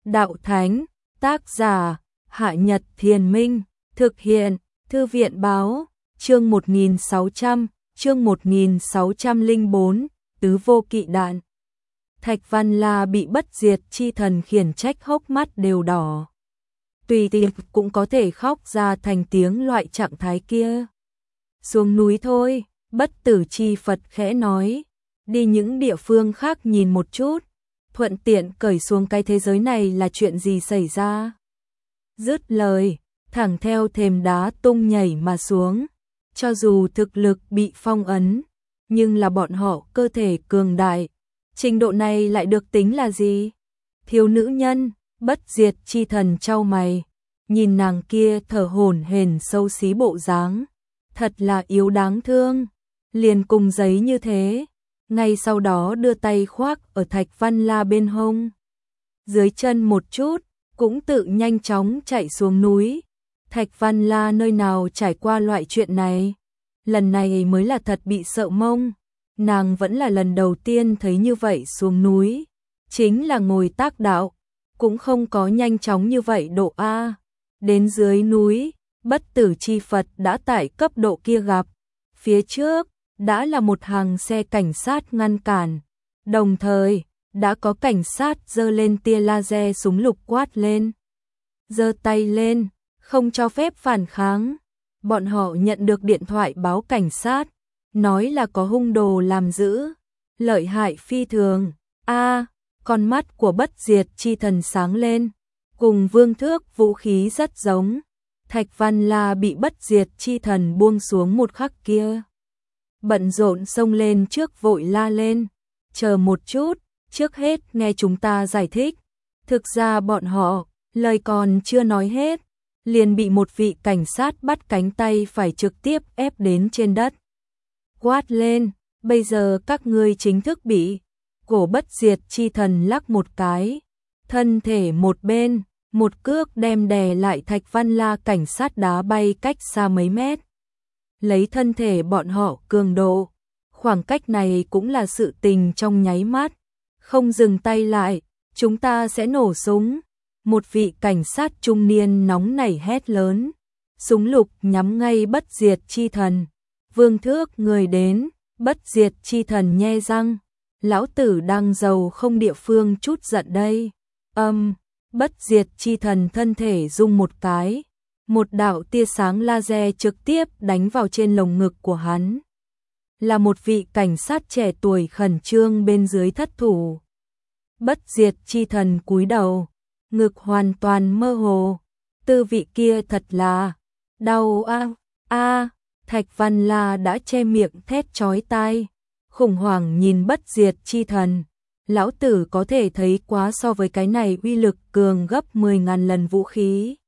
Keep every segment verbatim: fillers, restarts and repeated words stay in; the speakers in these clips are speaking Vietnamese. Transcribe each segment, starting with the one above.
đạo thánh, tác giả, Hạ Nhật Thiền Minh, thực hiện, Thư viện báo, chương một nghìn sáu trăm, chương một nghìn sáu trăm lẻ bốn, tứ vô kỵ đạn. Thạch Văn La bị bất diệt chi thần khiển trách hốc mắt đều đỏ. Tùy tiện cũng có thể khóc ra thành tiếng loại trạng thái kia. Xuống núi thôi, bất tử chi Phật khẽ nói, đi những địa phương khác nhìn một chút, thuận tiện cởi xuống cái thế giới này là chuyện gì xảy ra. Dứt lời, thẳng theo thềm đá tung nhảy mà xuống, cho dù thực lực bị phong ấn, nhưng là bọn họ cơ thể cường đại, trình độ này lại được tính là gì? Thiếu nữ nhân, bất diệt chi thần chau mày, nhìn nàng kia thở hổn hển xấu xí bộ dáng, thật là yếu đáng thương, liền cùng giấy như thế, ngay sau đó đưa tay khoác ở Thạch Văn La bên hông. Dưới chân một chút, cũng tự nhanh chóng chạy xuống núi. Thạch Văn La nơi nào trải qua loại chuyện này, lần này mới là thật bị sợ mông, nàng vẫn là lần đầu tiên thấy như vậy xuống núi, chính là ngồi tác đạo, cũng không có nhanh chóng như vậy độ A. Đến dưới núi, bất tử chi Phật đã tại cấp độ kia gặp, phía trước đã là một hàng xe cảnh sát ngăn cản, đồng thời đã có cảnh sát giơ lên tia laser súng lục quát lên, giơ tay lên, không cho phép phản kháng. Bọn họ nhận được điện thoại báo cảnh sát, nói là có hung đồ làm giữ, lợi hại phi thường. A, con mắt của bất diệt chi thần sáng lên, cùng Vương Thước vũ khí rất giống. Thạch Văn La bị bất diệt chi thần buông xuống một khắc kia, bận rộn xông lên trước vội la lên, chờ một chút, trước hết nghe chúng ta giải thích. Thực ra bọn họ, lời còn chưa nói hết, liền bị một vị cảnh sát bắt cánh tay phải trực tiếp ép đến trên đất. Quát lên, bây giờ các ngươi chính thức bị. Cổ bất diệt chi thần lắc một cái, thân thể một bên, một cước đem đè lại Thạch Văn La cảnh sát đá bay cách xa mấy mét. Lấy thân thể bọn họ cường độ, khoảng cách này cũng là sự tình trong nháy mắt, không dừng tay lại, chúng ta sẽ nổ súng. Một vị cảnh sát trung niên nóng nảy hét lớn, súng lục nhắm ngay bất diệt chi thần. Vương Thước người đến, bất diệt chi thần nhe răng, lão tử đang giàu không địa phương chút giận đây. Âm, um, bất diệt chi thần thân thể rung một cái, một đạo tia sáng laser trực tiếp đánh vào trên lồng ngực của hắn. Là một vị cảnh sát trẻ tuổi khẩn trương bên dưới thất thủ. Bất diệt chi thần cúi đầu, ngực hoàn toàn mơ hồ, tư vị kia thật là đau a a. Thạch Văn La đã che miệng thét chói tai, khủng hoảng nhìn bất diệt chi thần, lão tử có thể thấy quá so với cái này uy lực cường gấp mười ngàn lần vũ khí.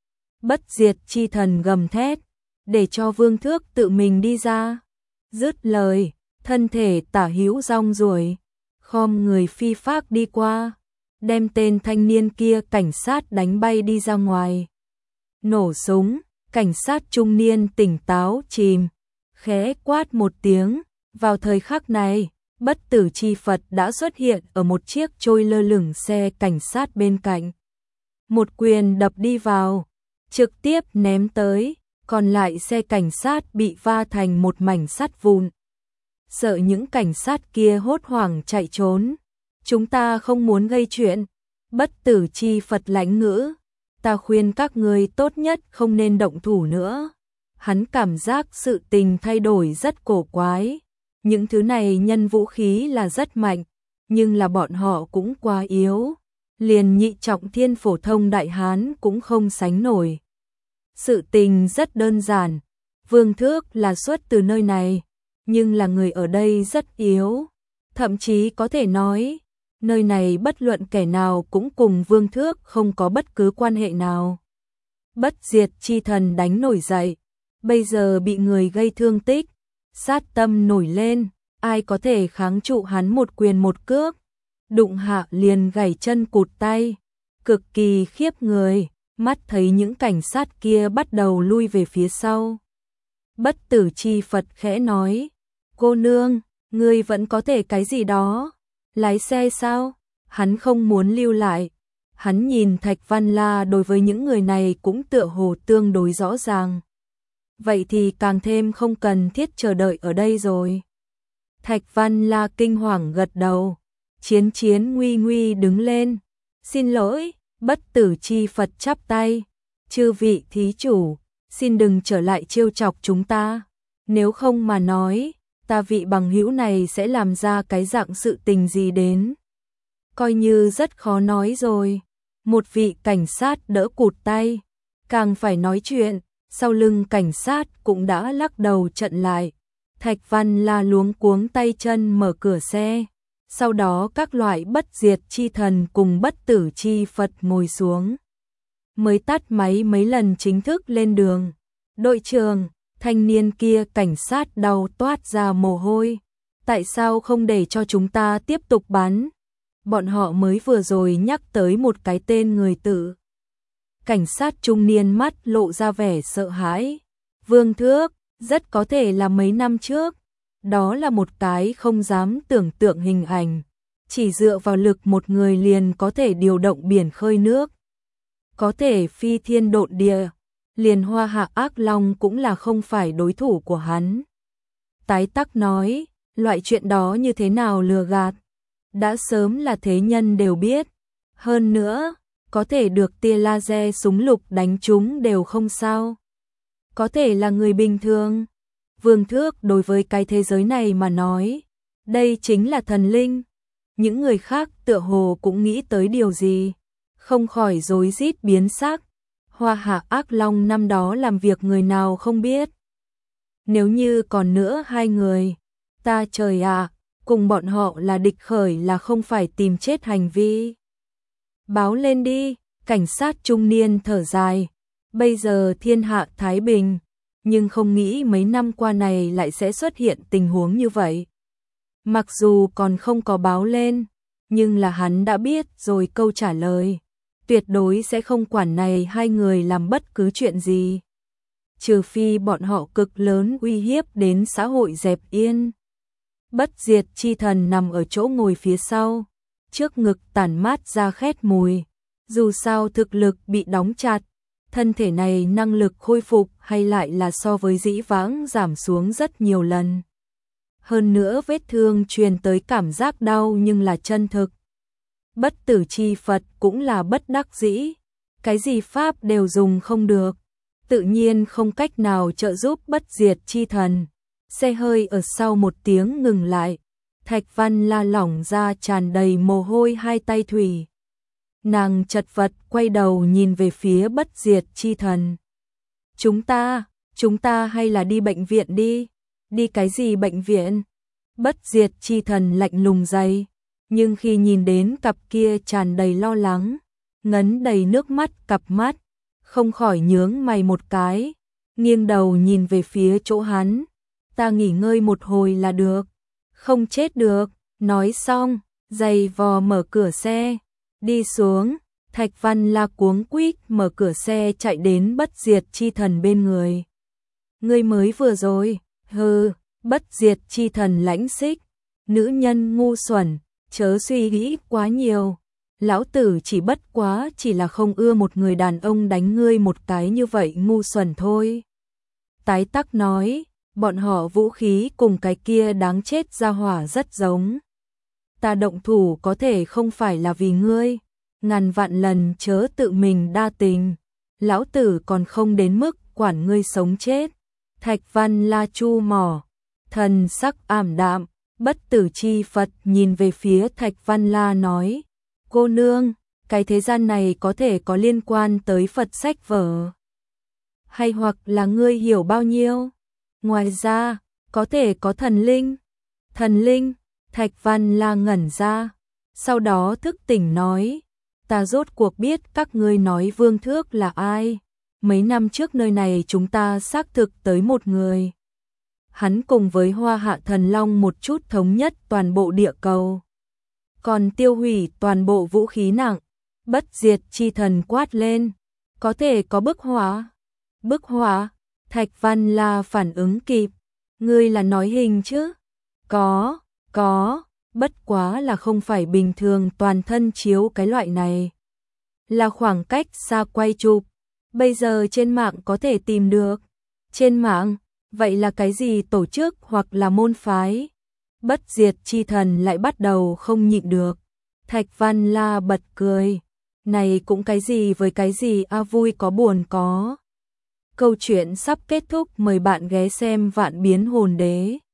Bất diệt chi thần gầm thét, để cho Vương Thước tự mình đi ra. Dứt lời, thân thể tả hữu rong ruổi, khom người phi phác đi qua, đem tên thanh niên kia cảnh sát đánh bay đi ra ngoài. Nổ súng, cảnh sát trung niên tỉnh táo chìm, khẽ quát một tiếng. Vào thời khắc này, bất tử chi Phật đã xuất hiện ở một chiếc trôi lơ lửng xe cảnh sát bên cạnh. Một quyền đập đi vào, trực tiếp ném tới, còn lại xe cảnh sát bị va thành một mảnh sắt vụn. Sợ những cảnh sát kia hốt hoảng chạy trốn. Chúng ta không muốn gây chuyện. Bất tử chi Phật lãnh ngữ, ta khuyên các người tốt nhất không nên động thủ nữa. Hắn cảm giác sự tình thay đổi rất cổ quái. Những thứ này nhân vũ khí là rất mạnh, nhưng là bọn họ cũng quá yếu. Liền nhị trọng thiên phổ thông đại hán cũng không sánh nổi. Sự tình rất đơn giản, Vương Thước là xuất từ nơi này, nhưng là người ở đây rất yếu. Thậm chí có thể nói, nơi này bất luận kẻ nào cũng cùng Vương Thước không có bất cứ quan hệ nào. Bất diệt chi thần đánh nổi dậy, bây giờ bị người gây thương tích, sát tâm nổi lên, ai có thể kháng trụ hắn một quyền một cước, đụng hạ liền gãy chân cụt tay, cực kỳ khiếp người. Mắt thấy những cảnh sát kia bắt đầu lui về phía sau. Bất tử chi Phật khẽ nói, cô nương, ngươi vẫn có thể cái gì đó, lái xe sao? Hắn không muốn lưu lại, Hắn nhìn Thạch Văn La đối với những người này cũng tựa hồ tương đối rõ ràng. Vậy thì càng thêm không cần thiết chờ đợi ở đây rồi. Thạch Văn La kinh hoàng gật đầu. Chiến Chiến nguy nguy đứng lên. Xin lỗi, Bất Tử Chi Phật chắp tay. Chư vị thí chủ, xin đừng trở lại trêu chọc chúng ta. Nếu không mà nói, ta vị bằng hữu này sẽ làm ra cái dạng sự tình gì đến. Coi như rất khó nói rồi. Một vị cảnh sát đỡ cụt tay. Càng phải nói chuyện, sau lưng cảnh sát cũng đã lắc đầu chặn lại. Thạch Văn La luống cuống tay chân mở cửa xe. Sau đó các loại bất diệt chi thần cùng bất tử chi Phật ngồi xuống. Mới tắt máy mấy lần chính thức lên đường. Đội trưởng, thanh niên kia cảnh sát đau toát ra mồ hôi. Tại sao không để cho chúng ta tiếp tục bắn? Bọn họ mới vừa rồi nhắc tới một cái tên người tự. Cảnh sát trung niên mắt lộ ra vẻ sợ hãi. Vương Thước, rất có thể là mấy năm trước. Đó là một cái không dám tưởng tượng hình ảnh. Chỉ dựa vào lực một người liền có thể điều động biển khơi nước. Có thể phi thiên độn địa. Liền Hoa Hạ Ác Long cũng là không phải đối thủ của hắn. Tái Tắc nói, loại chuyện đó như thế nào lừa gạt. Đã sớm là thế nhân đều biết. Hơn nữa, có thể được tia laser súng lục đánh trúng đều không sao. Có thể là người bình thường. Vương Thước đối với cái thế giới này mà nói, đây chính là thần linh. Những người khác tựa hồ cũng nghĩ tới điều gì, không khỏi rối rít biến sắc. Hoa Hạ Ác Long năm đó làm việc người nào không biết. Nếu như còn nữa hai người, ta trời ạ, cùng bọn họ là địch khởi là không phải tìm chết hành vi. Báo lên đi, cảnh sát trung niên thở dài. Bây giờ thiên hạ thái bình, nhưng không nghĩ mấy năm qua này lại sẽ xuất hiện tình huống như vậy. Mặc dù còn không có báo lên, nhưng là hắn đã biết rồi câu trả lời. Tuyệt đối sẽ không quản này hai người làm bất cứ chuyện gì. Trừ phi bọn họ cực lớn uy hiếp đến xã hội dẹp yên. Bất diệt chi thần nằm ở chỗ ngồi phía sau. Trước ngực tản mát ra khét mùi. Dù sao thực lực bị đóng chặt. Thân thể này năng lực khôi phục hay lại là so với dĩ vãng giảm xuống rất nhiều lần. Hơn nữa vết thương truyền tới cảm giác đau nhưng là chân thực. Bất tử chi Phật cũng là bất đắc dĩ. Cái gì pháp đều dùng không được. Tự nhiên không cách nào trợ giúp bất diệt chi thần. Xe hơi ở sau một tiếng ngừng lại. Thạch Văn La lỏng ra tràn đầy mồ hôi hai tay thủy. Nàng chật vật quay đầu nhìn về phía bất diệt chi thần. Chúng ta, chúng ta hay là đi bệnh viện đi. Đi cái gì bệnh viện? Bất diệt chi thần lạnh lùng dày. Nhưng khi nhìn đến cặp kia tràn đầy lo lắng, ngấn đầy nước mắt cặp mắt, không khỏi nhướng mày một cái, nghiêng đầu nhìn về phía chỗ hắn. Ta nghỉ ngơi một hồi là được, không chết được. Nói xong, giày vò mở cửa xe, đi xuống. Thạch Văn La cuống quýt mở cửa xe chạy đến bất diệt chi thần bên người. Ngươi mới vừa rồi, hừ, bất diệt chi thần lãnh xích, nữ nhân ngu xuẩn, chớ suy nghĩ quá nhiều. Lão tử chỉ bất quá chỉ là không ưa một người đàn ông đánh ngươi một cái như vậy ngu xuẩn thôi. Tái Tắc nói, bọn họ vũ khí cùng cái kia đáng chết ra hỏa rất giống. Ta động thủ có thể không phải là vì ngươi, ngàn vạn lần chớ tự mình đa tình. Lão tử còn không đến mức quản ngươi sống chết. Thạch Văn La chu mỏ, thần sắc ảm đạm. Bất tử chi Phật nhìn về phía Thạch Văn La nói, cô nương, cái thế gian này có thể có liên quan tới Phật sách vở. Hay hoặc là ngươi hiểu bao nhiêu? Ngoài ra, có thể có thần linh. Thần linh, Thạch Văn La ngẩn ra, sau đó thức tỉnh nói, ta rốt cuộc biết các ngươi nói Vương Thước là ai. Mấy năm trước nơi này chúng ta xác thực tới một người. Hắn cùng với Hoa Hạ Thần Long một chút thống nhất toàn bộ địa cầu. Còn tiêu hủy toàn bộ vũ khí nặng. Bất diệt chi thần quát lên. Có thể có bức họa. Bức họa? Thạch Văn La phản ứng kịp. Ngươi là nói hình chứ? Có, có. Bất quá là không phải bình thường toàn thân chiếu cái loại này. là khoảng cách xa quay chụp. Bây giờ trên mạng có thể tìm được. Trên mạng, vậy là cái gì tổ chức hoặc là môn phái? Bất diệt chi thần lại bắt đầu không nhịn được. Thạch Văn La bật cười. Này cũng cái gì với cái gì a, vui có buồn có. Câu chuyện sắp kết thúc, mời bạn ghé xem Vạn Biến Hồn Đế.